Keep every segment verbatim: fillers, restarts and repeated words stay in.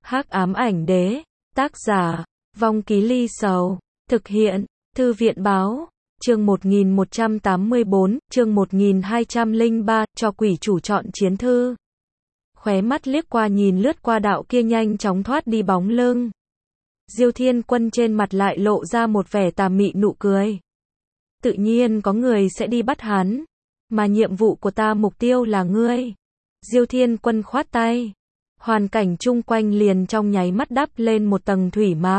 Hắc ám ảnh đế, tác giả, Vong Ký Ly Sầu, thực hiện, Thư viện báo, chương một nghìn một trăm tám mươi tư, chương một nghìn hai trăm lẻ ba, cho quỷ chủ chọn chiến thư. Khóe mắt liếc qua nhìn lướt qua đạo kia nhanh chóng thoát đi bóng lưng. Diêu Thiên Quân trên mặt lại lộ ra một vẻ tà mị nụ cười. Tự nhiên có người sẽ đi bắt hắn, mà nhiệm vụ của ta mục tiêu là ngươi. Diêu Thiên Quân khoát tay. Hoàn cảnh chung quanh liền trong nháy mắt đắp lên một tầng thủy mạc.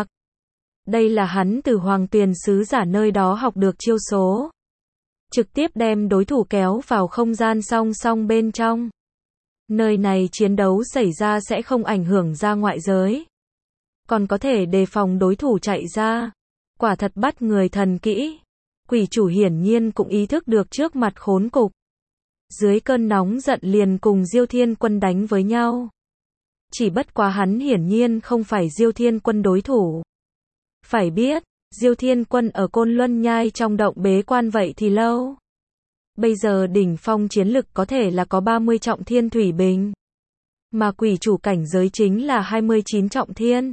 Đây là hắn từ Hoàng Tuyền sứ giả nơi đó học được chiêu số. Trực tiếp đem đối thủ kéo vào không gian song song bên trong. Nơi này chiến đấu xảy ra sẽ không ảnh hưởng ra ngoại giới. Còn có thể đề phòng đối thủ chạy ra. Quả thật bắt người thần kỹ. Quỷ chủ hiển nhiên cũng ý thức được trước mặt khốn cục. Dưới cơn nóng giận liền cùng Diêu Thiên Quân đánh với nhau. Chỉ bất quá hắn hiển nhiên không phải Diêu Thiên Quân đối thủ. Phải biết, Diêu Thiên Quân ở Côn Luân Nhai trong động bế quan vậy thì lâu. Bây giờ đỉnh phong chiến lực có thể là có ba mươi trọng thiên thủy bình. Mà quỷ chủ cảnh giới chính là hai mươi chín trọng thiên.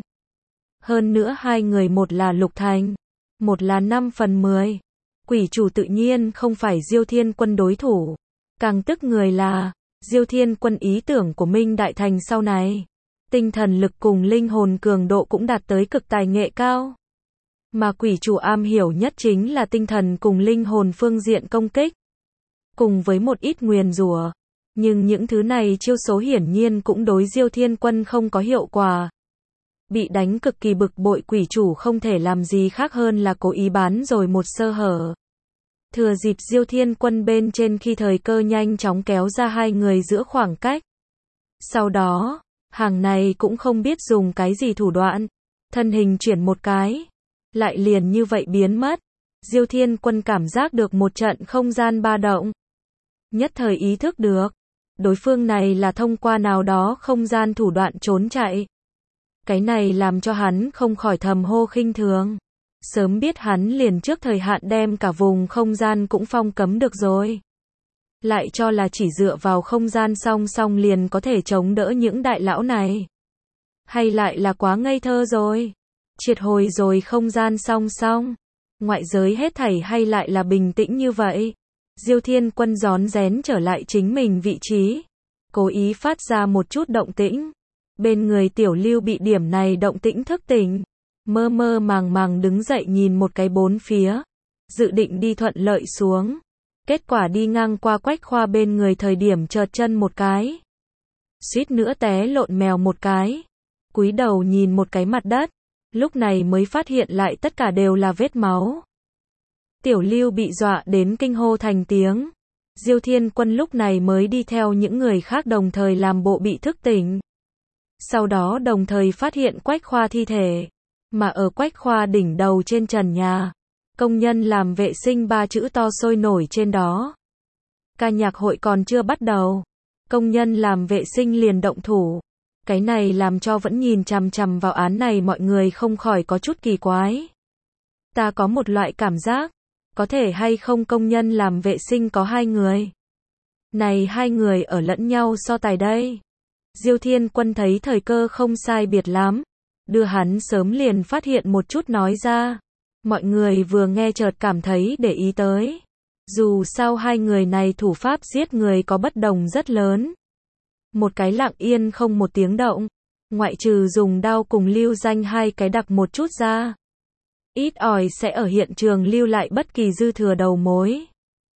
Hơn nữa hai người một là lục thành, một là năm phần mười. Quỷ chủ tự nhiên không phải Diêu Thiên Quân đối thủ. Càng tức người là, Diêu Thiên Quân ý tưởng của Minh Đại Thành sau này. Tinh thần lực cùng linh hồn cường độ cũng đạt tới cực tài nghệ cao. Mà quỷ chủ am hiểu nhất chính là tinh thần cùng linh hồn phương diện công kích. Cùng với một ít nguyền rủa. Nhưng những thứ này chiêu số hiển nhiên cũng đối Diêu Thiên Quân không có hiệu quả. Bị đánh cực kỳ bực bội quỷ chủ không thể làm gì khác hơn là cố ý bán rồi một sơ hở. Thừa dịp Diêu Thiên Quân bên trên khi thời cơ nhanh chóng kéo ra hai người giữa khoảng cách. Sau đó, hàng này cũng không biết dùng cái gì thủ đoạn. Thân hình chuyển một cái. Lại liền như vậy biến mất. Diêu Thiên Quân cảm giác được một trận không gian ba động. Nhất thời ý thức được. Đối phương này là thông qua nào đó không gian thủ đoạn trốn chạy. Cái này làm cho hắn không khỏi thầm hô khinh thường. Sớm biết hắn liền trước thời hạn đem cả vùng không gian cũng phong cấm được rồi. Lại cho là chỉ dựa vào không gian song song liền có thể chống đỡ những đại lão này. Hay lại là quá ngây thơ rồi. Triệt hồi rồi không gian song song. Ngoại giới hết thảy hay lại là bình tĩnh như vậy. Diêu Thiên Quân rón rén trở lại chính mình vị trí. Cố ý phát ra một chút động tĩnh. Bên người Tiểu Lưu bị điểm này động tĩnh thức tỉnh. Mơ mơ màng màng đứng dậy nhìn một cái bốn phía. Dự định đi thuận lợi xuống. Kết quả đi ngang qua Quách Khoa bên người thời điểm chợt chân một cái. Suýt nữa té lộn mèo một cái. Cúi đầu nhìn một cái mặt đất. Lúc này mới phát hiện lại tất cả đều là vết máu. Tiểu Lưu bị dọa đến kinh hô thành tiếng. Diêu Thiên Quân lúc này mới đi theo những người khác đồng thời làm bộ bị thức tỉnh. Sau đó đồng thời phát hiện Quách Khoa thi thể. Mà ở Quách Khoa đỉnh đầu trên trần nhà. Công nhân làm vệ sinh ba chữ to sôi nổi trên đó. Ca nhạc hội còn chưa bắt đầu. Công nhân làm vệ sinh liền động thủ. Cái này làm cho vẫn nhìn chằm chằm vào án này mọi người không khỏi có chút kỳ quái. Ta có một loại cảm giác. Có thể hay không công nhân làm vệ sinh có hai người. Này hai người ở lẫn nhau so tài đây. Diêu Thiên Quân thấy thời cơ không sai biệt lắm. Đưa hắn sớm liền phát hiện một chút nói ra. Mọi người vừa nghe chợt cảm thấy để ý tới. Dù sao hai người này thủ pháp giết người có bất đồng rất lớn. Một cái lặng yên không một tiếng động. Ngoại trừ dùng đao cùng lưu danh hai cái đặc một chút ra. Ít ỏi sẽ ở hiện trường lưu lại bất kỳ dư thừa đầu mối.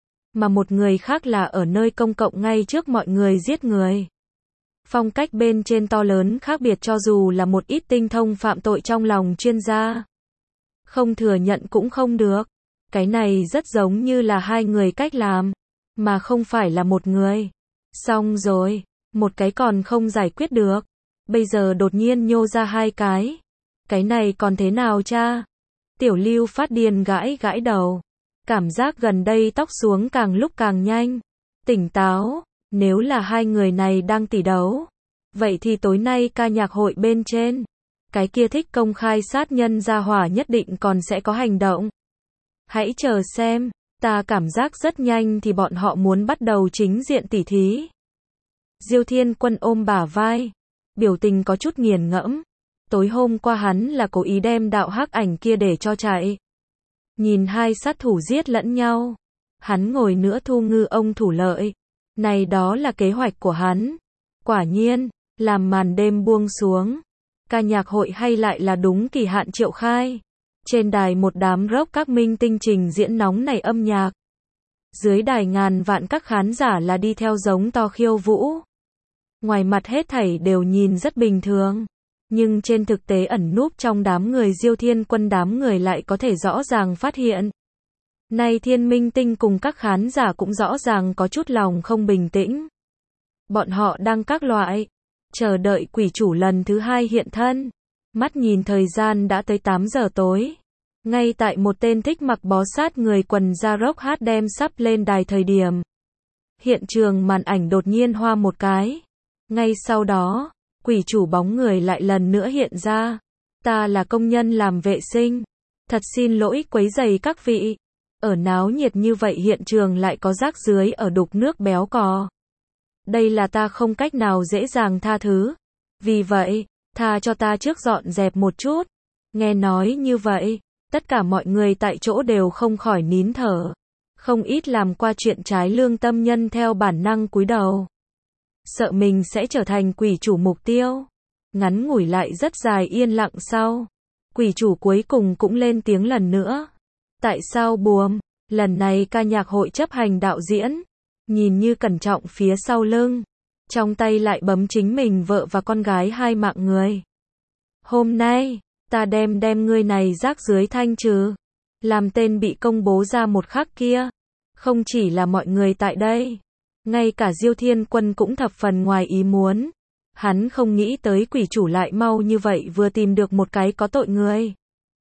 Mà một người khác là ở nơi công cộng ngay trước mọi người giết người. Phong cách bên trên to lớn khác biệt cho dù là một ít tinh thông phạm tội trong lòng chuyên gia. Không thừa nhận cũng không được. Cái này rất giống như là hai người cách làm. Mà không phải là một người. Xong rồi. Một cái còn không giải quyết được. Bây giờ đột nhiên nhô ra hai cái. Cái này còn thế nào cha? Tiểu Lưu phát điên gãi gãi đầu. Cảm giác gần đây tóc xuống càng lúc càng nhanh. Tỉnh táo. Nếu là hai người này đang tỉ đấu. Vậy thì tối nay ca nhạc hội bên trên. Cái kia thích công khai sát nhân gia hỏa nhất định còn sẽ có hành động. Hãy chờ xem. Ta cảm giác rất nhanh thì bọn họ muốn bắt đầu chính diện tỉ thí. Diêu Thiên Quân ôm bả vai. Biểu tình có chút nghiền ngẫm. Tối hôm qua hắn là cố ý đem đạo hắc ảnh kia để cho chạy. Nhìn hai sát thủ giết lẫn nhau. Hắn ngồi nữa thu ngư ông thủ lợi. Này đó là kế hoạch của hắn. Quả nhiên, làm màn đêm buông xuống. Ca nhạc hội hay lại là đúng kỳ hạn triệu khai. Trên đài một đám rock các minh tinh trình diễn nóng nảy âm nhạc. Dưới đài ngàn vạn các khán giả là đi theo giống to khiêu vũ. Ngoài mặt hết thảy đều nhìn rất bình thường. Nhưng trên thực tế ẩn núp trong đám người Diêu Thiên Quân đám người lại có thể rõ ràng phát hiện. Nay Thiên Minh Tinh cùng các khán giả cũng rõ ràng có chút lòng không bình tĩnh. Bọn họ đang các loại chờ đợi quỷ chủ lần thứ hai hiện thân. Mắt nhìn thời gian đã tới tám giờ tối. Ngay tại một tên thích mặc bó sát người quần da rock hát đem sắp lên đài thời điểm. Hiện trường màn ảnh đột nhiên hoa một cái. Ngay sau đó, quỷ chủ bóng người lại lần nữa hiện ra. Ta là công nhân làm vệ sinh. Thật xin lỗi quấy rầy các vị. Ở náo nhiệt như vậy hiện trường lại có rác rưới ở đục nước béo cò. Đây là ta không cách nào dễ dàng tha thứ. Vì vậy, tha cho ta trước dọn dẹp một chút. Nghe nói như vậy, tất cả mọi người tại chỗ đều không khỏi nín thở. Không ít làm qua chuyện trái lương tâm nhân theo bản năng cúi đầu. Sợ mình sẽ trở thành quỷ chủ mục tiêu. Ngắn ngủi lại rất dài yên lặng sau. Quỷ chủ cuối cùng cũng lên tiếng lần nữa. Tại sao buồm? Lần này ca nhạc hội chấp hành đạo diễn. Nhìn như cẩn trọng phía sau lưng. Trong tay lại bấm chính mình vợ và con gái hai mạng người. Hôm nay, ta đem đem ngươi này rác dưới thanh trừ. Làm tên bị công bố ra một khắc kia. Không chỉ là mọi người tại đây. Ngay cả Diêu Thiên Quân cũng thập phần ngoài ý muốn. Hắn không nghĩ tới quỷ chủ lại mau như vậy vừa tìm được một cái có tội người.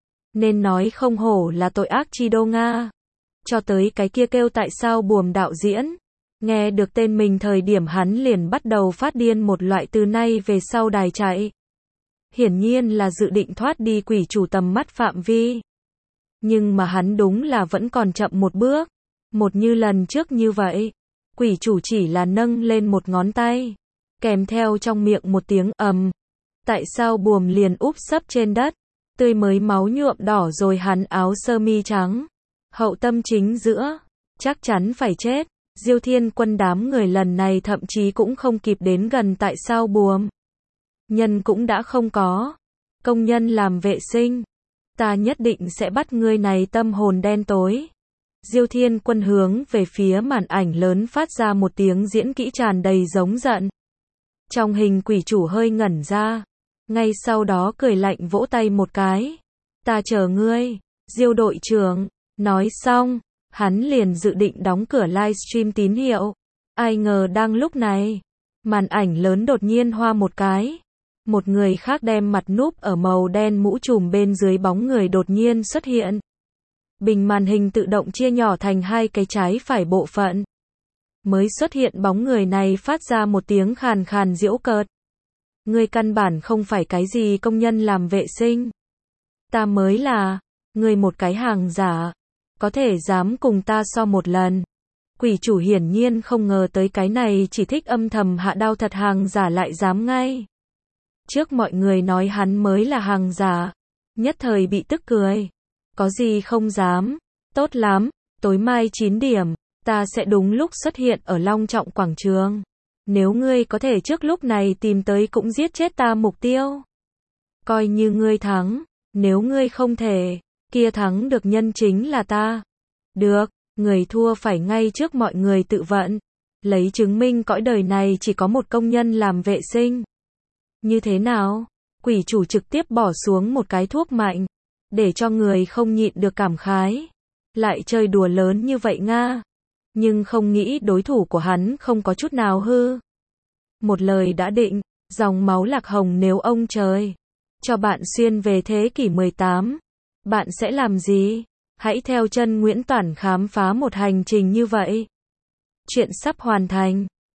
Nên nói không hổ là tội ác chi đô Nga. Cho tới cái kia kêu tại sao buồm đạo diễn. Nghe được tên mình thời điểm hắn liền bắt đầu phát điên một loại từ nay về sau đài chạy. Hiển nhiên là dự định thoát đi quỷ chủ tầm mắt phạm vi. Nhưng mà hắn đúng là vẫn còn chậm một bước. Một như lần trước như vậy. Quỷ chủ chỉ là nâng lên một ngón tay. Kèm theo trong miệng một tiếng ầm. Tại sao buồm liền úp sấp trên đất. Tươi mới máu nhuộm đỏ rồi hắn áo sơ mi trắng. Hậu tâm chính giữa. Chắc chắn phải chết. Diêu Thiên Quân đám người lần này thậm chí cũng không kịp đến gần tại sao buồm. Nhân cũng đã không có. Công nhân làm vệ sinh. Ta nhất định sẽ bắt ngươi này tâm hồn đen tối. Diêu Thiên Quân hướng về phía màn ảnh lớn phát ra một tiếng diễn kỹ tràn đầy giống giận. Trong hình quỷ chủ hơi ngẩn ra. Ngay sau đó cười lạnh vỗ tay một cái. Ta chờ ngươi, Diêu đội trưởng. Nói xong, hắn liền dự định đóng cửa livestream tín hiệu. Ai ngờ đang lúc này, màn ảnh lớn đột nhiên hoa một cái. Một người khác đem mặt núp ở màu đen mũ trùm bên dưới bóng người đột nhiên xuất hiện. Bình màn hình tự động chia nhỏ thành hai cái trái phải bộ phận. Mới xuất hiện bóng người này phát ra một tiếng khàn khàn giễu cợt. Ngươi căn bản không phải cái gì công nhân làm vệ sinh. Ta mới là, ngươi một cái hàng giả. Có thể dám cùng ta so một lần. Quỷ chủ hiển nhiên không ngờ tới cái này chỉ thích âm thầm hạ đao thật hàng giả lại dám ngay. Trước mọi người nói hắn mới là hàng giả. Nhất thời bị tức cười. Có gì không dám. Tốt lắm, tối mai chín điểm, ta sẽ đúng lúc xuất hiện ở Long Trọng quảng trường. Nếu ngươi có thể trước lúc này tìm tới cũng giết chết ta mục tiêu. Coi như ngươi thắng, nếu ngươi không thể, kia thắng được nhân chính là ta. Được, người thua phải ngay trước mọi người tự vận. Lấy chứng minh cõi đời này chỉ có một công nhân làm vệ sinh. Như thế nào? Quỷ chủ trực tiếp bỏ xuống một cái thuốc mạnh. Để cho người không nhịn được cảm khái. Lại chơi đùa lớn như vậy Nga. Nhưng không nghĩ đối thủ của hắn không có chút nào hư. Một lời đã định, dòng máu lạc hồng nếu ông trời cho bạn xuyên về thế kỷ mười tám, bạn sẽ làm gì? Hãy theo chân Nguyễn Toản khám phá một hành trình như vậy. Chuyện sắp hoàn thành.